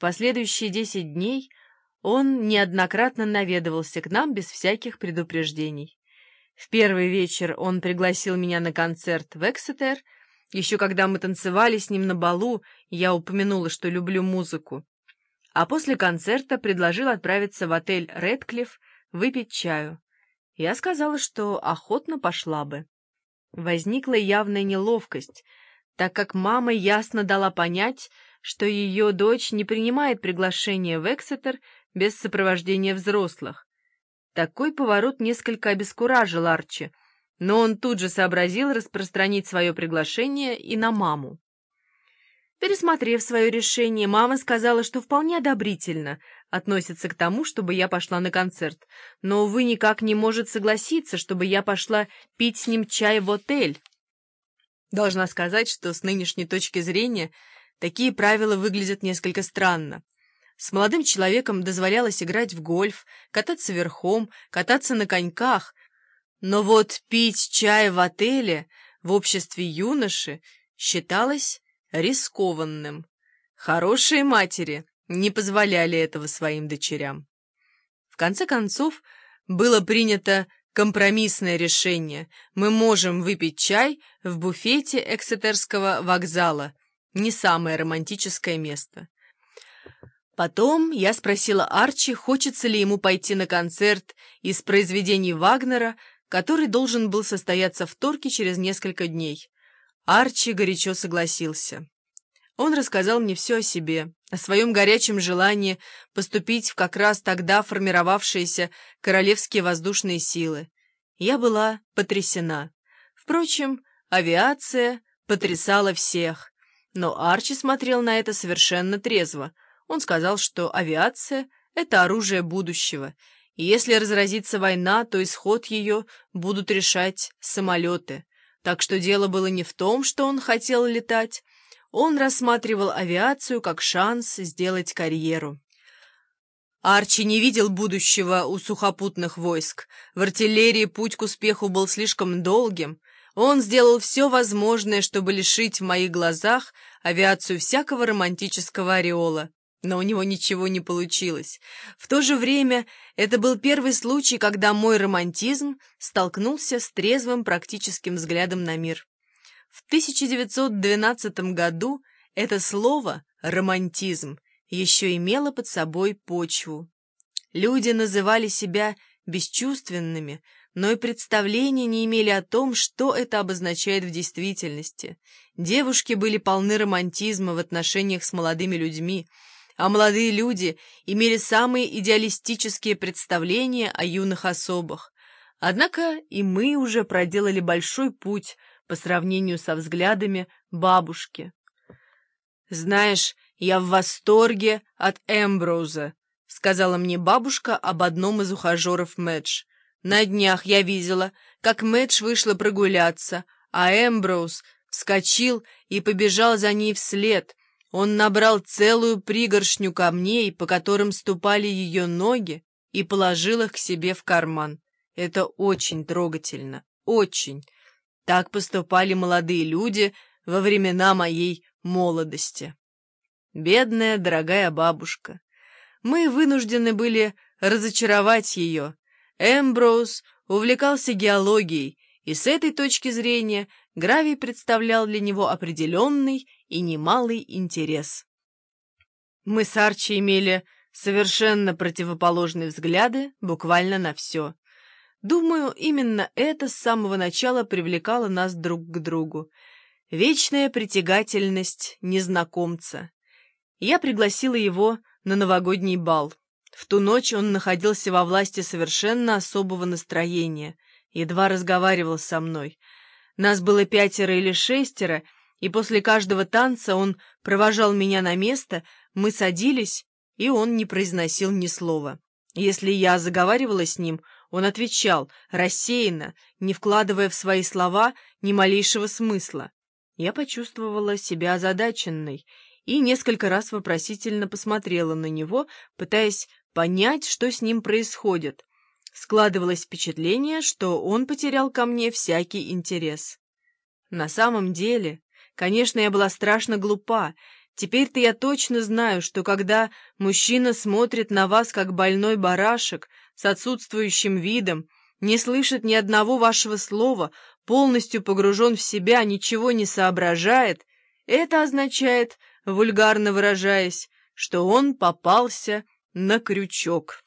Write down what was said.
последующие 10 дней он неоднократно наведывался к нам без всяких предупреждений. В первый вечер он пригласил меня на концерт в Эксетер. Еще когда мы танцевали с ним на балу, я упомянула, что люблю музыку. А после концерта предложил отправиться в отель «Рэдклифф» выпить чаю. Я сказала, что охотно пошла бы. Возникла явная неловкость, так как мама ясно дала понять, что ее дочь не принимает приглашение в Эксетер без сопровождения взрослых. Такой поворот несколько обескуражил Арчи, но он тут же сообразил распространить свое приглашение и на маму. Пересмотрев свое решение, мама сказала, что вполне одобрительно относится к тому, чтобы я пошла на концерт, но, увы, никак не может согласиться, чтобы я пошла пить с ним чай в отель. Должна сказать, что с нынешней точки зрения такие правила выглядят несколько странно. С молодым человеком дозволялось играть в гольф, кататься верхом, кататься на коньках, но вот пить чай в отеле в обществе юноши считалось рискованным. Хорошие матери не позволяли этого своим дочерям. В конце концов, было принято компромиссное решение. Мы можем выпить чай в буфете Эксетерского вокзала. Не самое романтическое место. Потом я спросила Арчи, хочется ли ему пойти на концерт из произведений Вагнера, который должен был состояться в Торке через несколько дней. Арчи горячо согласился. Он рассказал мне все о себе, о своем горячем желании поступить в как раз тогда формировавшиеся королевские воздушные силы. Я была потрясена. Впрочем, авиация потрясала всех, но Арчи смотрел на это совершенно трезво. Он сказал, что авиация — это оружие будущего, и если разразится война, то исход ее будут решать самолеты. Так что дело было не в том, что он хотел летать, он рассматривал авиацию как шанс сделать карьеру. Арчи не видел будущего у сухопутных войск. В артиллерии путь к успеху был слишком долгим. Он сделал все возможное, чтобы лишить в моих глазах авиацию всякого романтического ореола. Но у него ничего не получилось. В то же время это был первый случай, когда мой романтизм столкнулся с трезвым практическим взглядом на мир. В 1912 году это слово «романтизм» еще имело под собой почву. Люди называли себя бесчувственными, но и представления не имели о том, что это обозначает в действительности. Девушки были полны романтизма в отношениях с молодыми людьми, а молодые люди имели самые идеалистические представления о юных особах. Однако и мы уже проделали большой путь по сравнению со взглядами бабушки. «Знаешь, я в восторге от Эмброуза», — сказала мне бабушка об одном из ухажеров Мэдж. «На днях я видела, как Мэдж вышла прогуляться, а Эмброуз вскочил и побежал за ней вслед. Он набрал целую пригоршню камней, по которым ступали ее ноги, и положил их к себе в карман. Это очень трогательно, очень. Так поступали молодые люди во времена моей молодости». Бедная, дорогая бабушка. Мы вынуждены были разочаровать ее. Эмброуз увлекался геологией, и с этой точки зрения гравий представлял для него определенный и немалый интерес. Мы с Арчи имели совершенно противоположные взгляды буквально на все. Думаю, именно это с самого начала привлекало нас друг к другу. Вечная притягательность незнакомца. Я пригласила его на новогодний бал. В ту ночь он находился во власти совершенно особого настроения, едва разговаривал со мной. Нас было 5 или 6, и после каждого танца он провожал меня на место, мы садились, и он не произносил ни слова. Если я заговаривала с ним, он отвечал рассеянно, не вкладывая в свои слова ни малейшего смысла. Я почувствовала себя озадаченной и несколько раз вопросительно посмотрела на него, пытаясь понять, что с ним происходит. Складывалось впечатление, что он потерял ко мне всякий интерес. На самом деле, конечно, я была страшно глупа. Теперь-то я точно знаю, что когда мужчина смотрит на вас, как больной барашек, с отсутствующим видом, не слышит ни одного вашего слова, полностью погружен в себя, ничего не соображает, это означает, вульгарно выражаясь, что он попался на крючок.